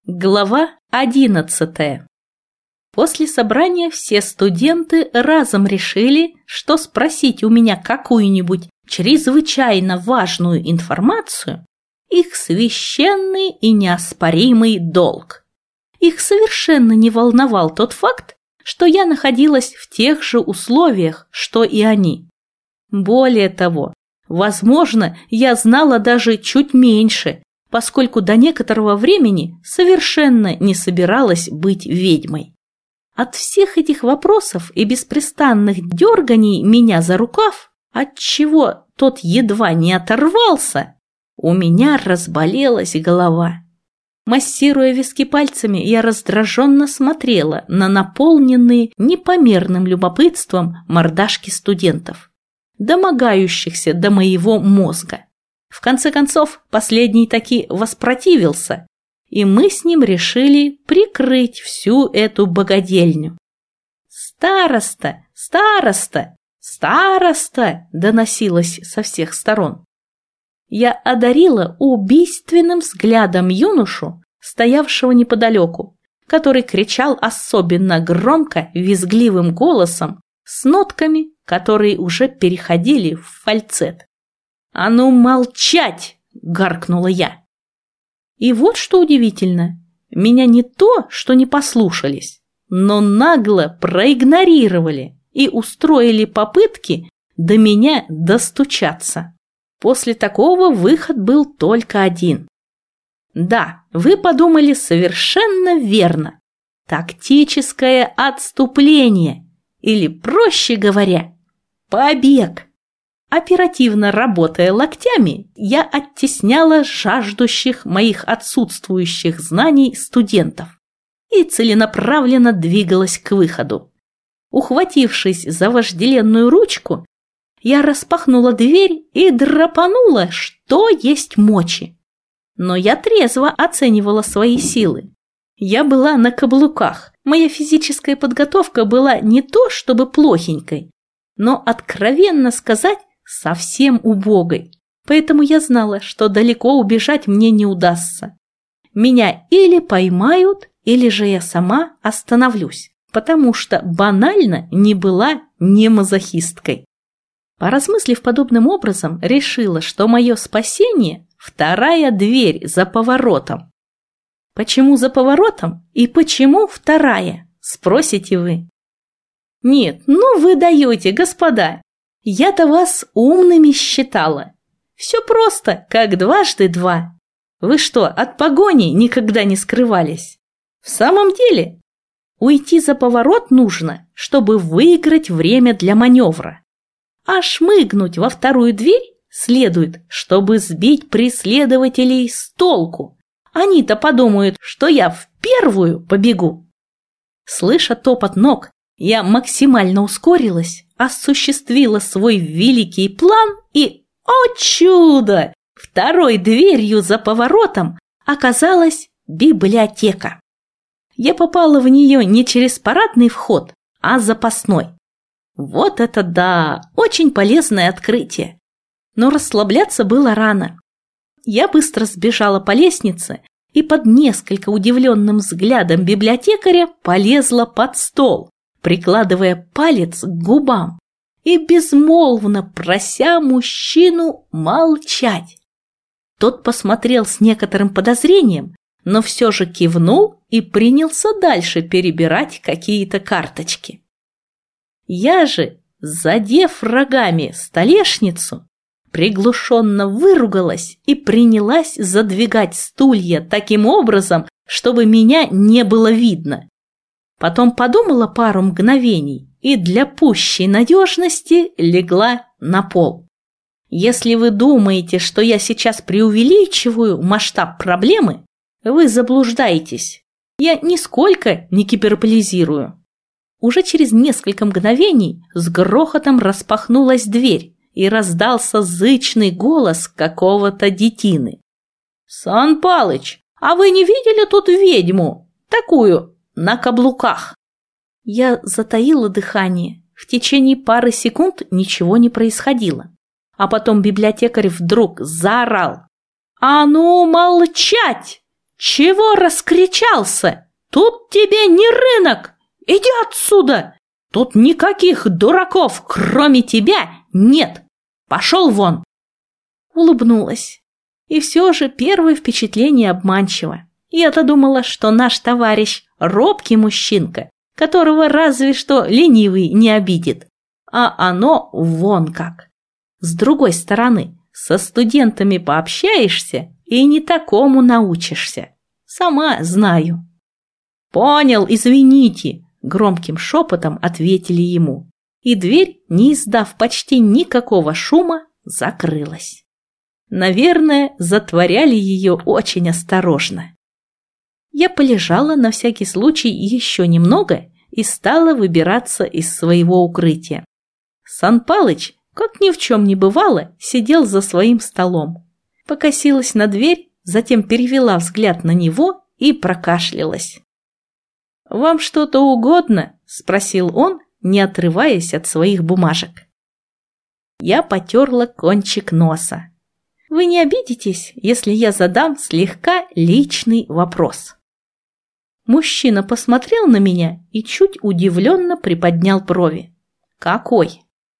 Глава 11. После собрания все студенты разом решили, что спросить у меня какую-нибудь чрезвычайно важную информацию – их священный и неоспоримый долг. Их совершенно не волновал тот факт, что я находилась в тех же условиях, что и они. Более того, возможно, я знала даже чуть меньше, поскольку до некоторого времени совершенно не собиралась быть ведьмой. От всех этих вопросов и беспрестанных дерганий меня за рукав, отчего тот едва не оторвался, у меня разболелась голова. Массируя виски пальцами, я раздраженно смотрела на наполненные непомерным любопытством мордашки студентов, домогающихся до моего мозга. В конце концов, последний таки воспротивился, и мы с ним решили прикрыть всю эту богадельню. «Староста! Староста! Староста!» доносилось со всех сторон. Я одарила убийственным взглядом юношу, стоявшего неподалеку, который кричал особенно громко, визгливым голосом, с нотками, которые уже переходили в фальцет. «А ну молчать!» – гаркнула я. И вот что удивительно, меня не то, что не послушались, но нагло проигнорировали и устроили попытки до меня достучаться. После такого выход был только один. Да, вы подумали совершенно верно. Тактическое отступление, или, проще говоря, побег. Оперативно работая локтями, я оттесняла жаждущих моих отсутствующих знаний студентов и целенаправленно двигалась к выходу. Ухватившись за вожделенную ручку, я распахнула дверь и драпанула, что есть мочи. Но я трезво оценивала свои силы. Я была на каблуках, моя физическая подготовка была не то чтобы плохенькой, но, откровенно сказать, совсем убогой, поэтому я знала, что далеко убежать мне не удастся. Меня или поймают, или же я сама остановлюсь, потому что банально не была не мазохисткой. Поразмыслив подобным образом, решила, что мое спасение – вторая дверь за поворотом. Почему за поворотом и почему вторая, спросите вы? Нет, ну вы даете, господа. Я-то вас умными считала. Все просто, как дважды два. Вы что, от погони никогда не скрывались? В самом деле, уйти за поворот нужно, чтобы выиграть время для маневра. А шмыгнуть во вторую дверь следует, чтобы сбить преследователей с толку. Они-то подумают, что я в первую побегу. Слыша топот ног, я максимально ускорилась, осуществила свой великий план и, о чудо, второй дверью за поворотом оказалась библиотека. Я попала в нее не через парадный вход, а запасной. Вот это да, очень полезное открытие. Но расслабляться было рано. Я быстро сбежала по лестнице и под несколько удивленным взглядом библиотекаря полезла под стол, прикладывая палец к губам и безмолвно прося мужчину молчать. Тот посмотрел с некоторым подозрением, но все же кивнул и принялся дальше перебирать какие-то карточки. Я же, задев рогами столешницу, приглушенно выругалась и принялась задвигать стулья таким образом, чтобы меня не было видно. Потом подумала пару мгновений и для пущей надежности легла на пол. Если вы думаете, что я сейчас преувеличиваю масштаб проблемы, вы заблуждаетесь. Я нисколько не гиперболизирую. Уже через несколько мгновений с грохотом распахнулась дверь и раздался зычный голос какого-то детины. «Сан Палыч, а вы не видели тут ведьму? Такую, на каблуках?» Я затаила дыхание. В течение пары секунд ничего не происходило. А потом библиотекарь вдруг заорал: «А ну молчать! Чего раскричался? Тут тебе не рынок! Иди отсюда! Тут никаких дураков, кроме тебя, нет! Пошел вон!» Улыбнулась. И все же первое впечатление обманчиво. Я-то думала, что наш товарищ робкий мужчинка, которого разве что ленивый не обидит. А оно вон как. С другой стороны, со студентами пообщаешься и не такому научишься. Сама знаю. «Понял, извините», – громким шепотом ответили ему. И дверь, не издав почти никакого шума, закрылась. Наверное, затворяли ее очень осторожно. Я полежала на всякий случай еще немного и стала выбираться из своего укрытия. Сан Палыч, как ни в чем не бывало, сидел за своим столом. Покосилась на дверь, затем перевела взгляд на него и прокашлялась. «Вам что-то угодно?» – спросил он, не отрываясь от своих бумажек. Я потерла кончик носа. «Вы не обидитесь, если я задам слегка личный вопрос?» Мужчина посмотрел на меня и чуть удивленно приподнял брови. «Какой?»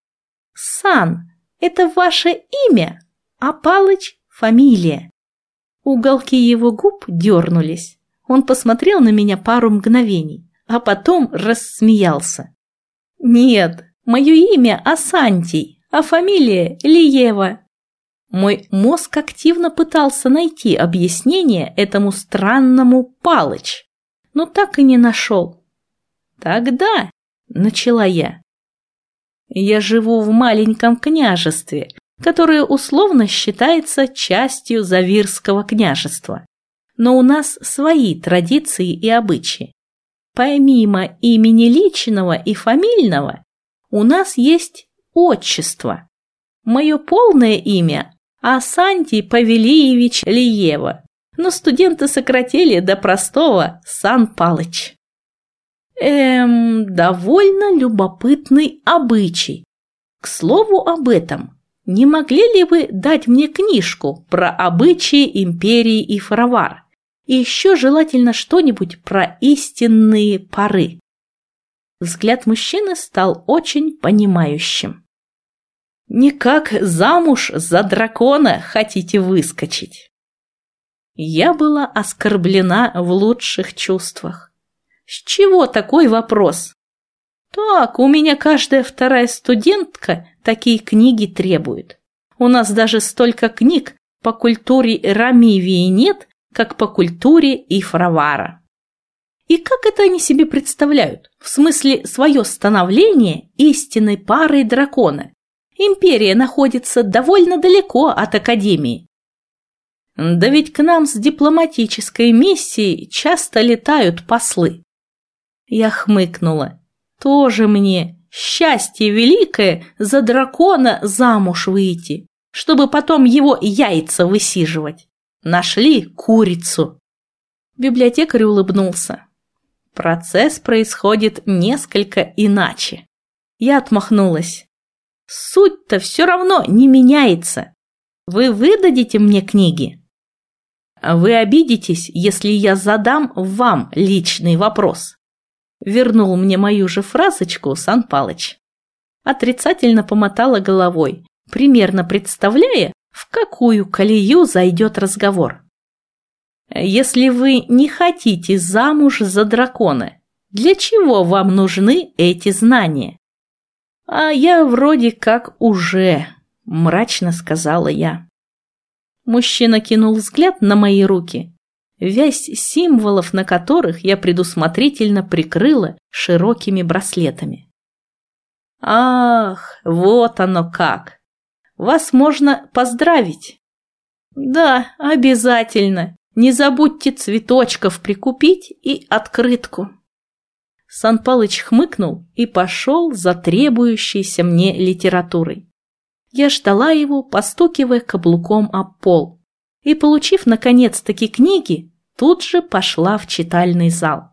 «Сан, это ваше имя, а Палыч – фамилия». Уголки его губ дернулись. Он посмотрел на меня пару мгновений, а потом рассмеялся. «Нет, мое имя Асантий, а фамилия Лиева». Мой мозг активно пытался найти объяснение этому странному Палыч, но так и не нашел. «Тогда», – начала я, – «я живу в маленьком княжестве, которое условно считается частью Завирского княжества. Но у нас свои традиции и обычаи. Помимо имени личного и фамильного, у нас есть отчество. Мое полное имя – Асантий Павелиевич Лиева, но студенты сократили до простого Сан Палыч». Довольно любопытный обычай. К слову об этом, не могли ли вы дать мне книжку про обычаи империи и Фаравар? И еще желательно что-нибудь про истинные поры. Взгляд мужчины стал очень понимающим. «Никак замуж за дракона хотите выскочить?» Я была оскорблена в лучших чувствах. С чего такой вопрос? Так, у меня каждая вторая студентка такие книги требует. У нас даже столько книг по культуре Рамивии нет, как по культуре Ифравара. И как это они себе представляют? В смысле, свое становление истинной парой дракона. Империя находится довольно далеко от Академии. Да ведь к нам с дипломатической миссией часто летают послы. Я хмыкнула. Тоже мне счастье великое за дракона замуж выйти, чтобы потом его яйца высиживать. Нашли курицу. Библиотекарь улыбнулся. Процесс происходит несколько иначе. Я отмахнулась. Суть-то все равно не меняется. Вы выдадите мне книги? Вы обидитесь, если я задам вам личный вопрос. Вернул мне мою же фразочку Сан Палыч. Отрицательно помотала головой, примерно представляя, в какую колею зайдет разговор. Если вы не хотите замуж за дракона, для чего вам нужны эти знания? А я вроде как уже, мрачно сказала я. Мужчина кинул взгляд на мои руки, вязь символов на которых я предусмотрительно прикрыла широкими браслетами. Ах, вот оно как! Вас можно поздравить. Да, обязательно. Не забудьте цветочков прикупить и открытку. Сан Палыч хмыкнул и пошел за требующейся мне литературой. Я ждала его, постукивая каблуком об пол, и, получив наконец-таки книги, тут же пошла в читальный зал.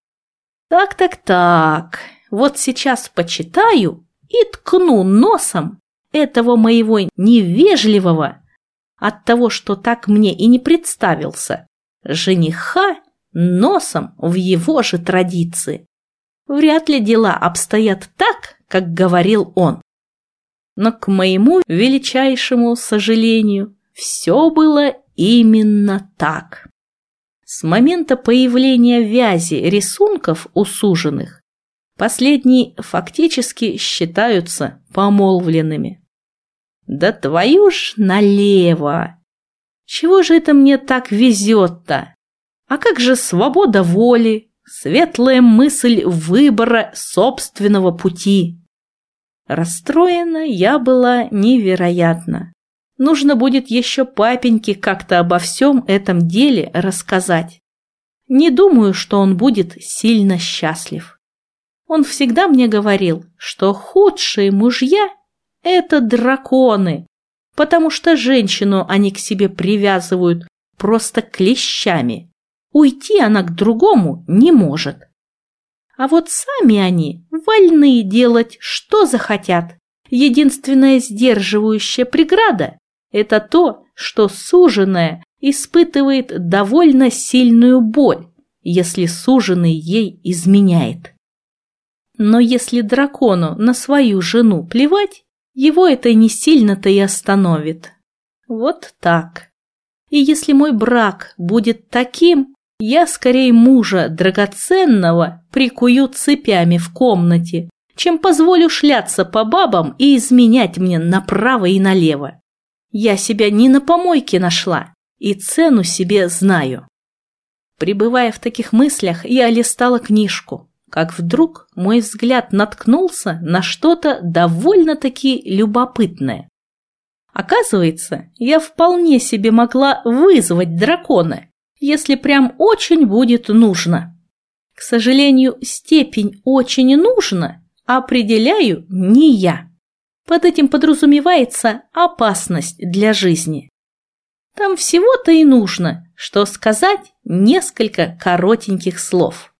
Так, вот сейчас почитаю и ткну носом этого моего невежливого, от того, что так мне и не представился, жениха носом в его же традиции. Вряд ли дела обстоят так, как говорил он. Но, к моему величайшему сожалению, все было именно так. С момента появления вязи рисунков у суженых последние фактически считаются помолвленными. Да твою ж налево! Чего же это мне так везет-то? А как же свобода воли, светлая мысль выбора собственного пути? Расстроена я была невероятно. Нужно будет еще папеньке как-то обо всем этом деле рассказать. Не думаю, что он будет сильно счастлив. Он всегда мне говорил, что худшие мужья – это драконы, потому что женщину они к себе привязывают просто клещами. Уйти она к другому не может. А вот сами они вольны делать, что захотят. Единственная сдерживающая преграда – это то, что суженая испытывает довольно сильную боль, если суженый ей изменяет. Но если дракону на свою жену плевать, его это не сильно-то и остановит. Вот так. И если мой брак будет таким, я скорее мужа драгоценного прикую цепями в комнате, чем позволю шляться по бабам и изменять мне направо и налево. Я себя не на помойке нашла и цену себе знаю. Пребывая в таких мыслях, я листала книжку, как вдруг мой взгляд наткнулся на что-то довольно-таки любопытное. Оказывается, я вполне себе могла вызвать дракона, если прям очень будет нужно. К сожалению, степень «очень нужно» определяю не я. Под этим подразумевается опасность для жизни. Там всего-то и нужно, что сказать несколько коротеньких слов.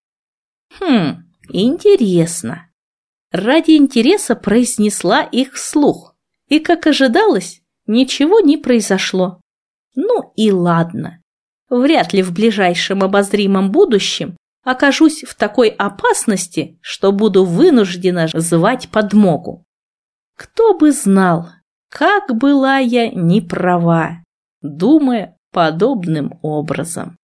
Интересно. Ради интереса произнесла их вслух, и, как ожидалось, ничего не произошло. Ну и ладно. Вряд ли в ближайшем обозримом будущем окажусь в такой опасности, что буду вынуждена звать подмогу. Кто бы знал, как была я не права, думая подобным образом.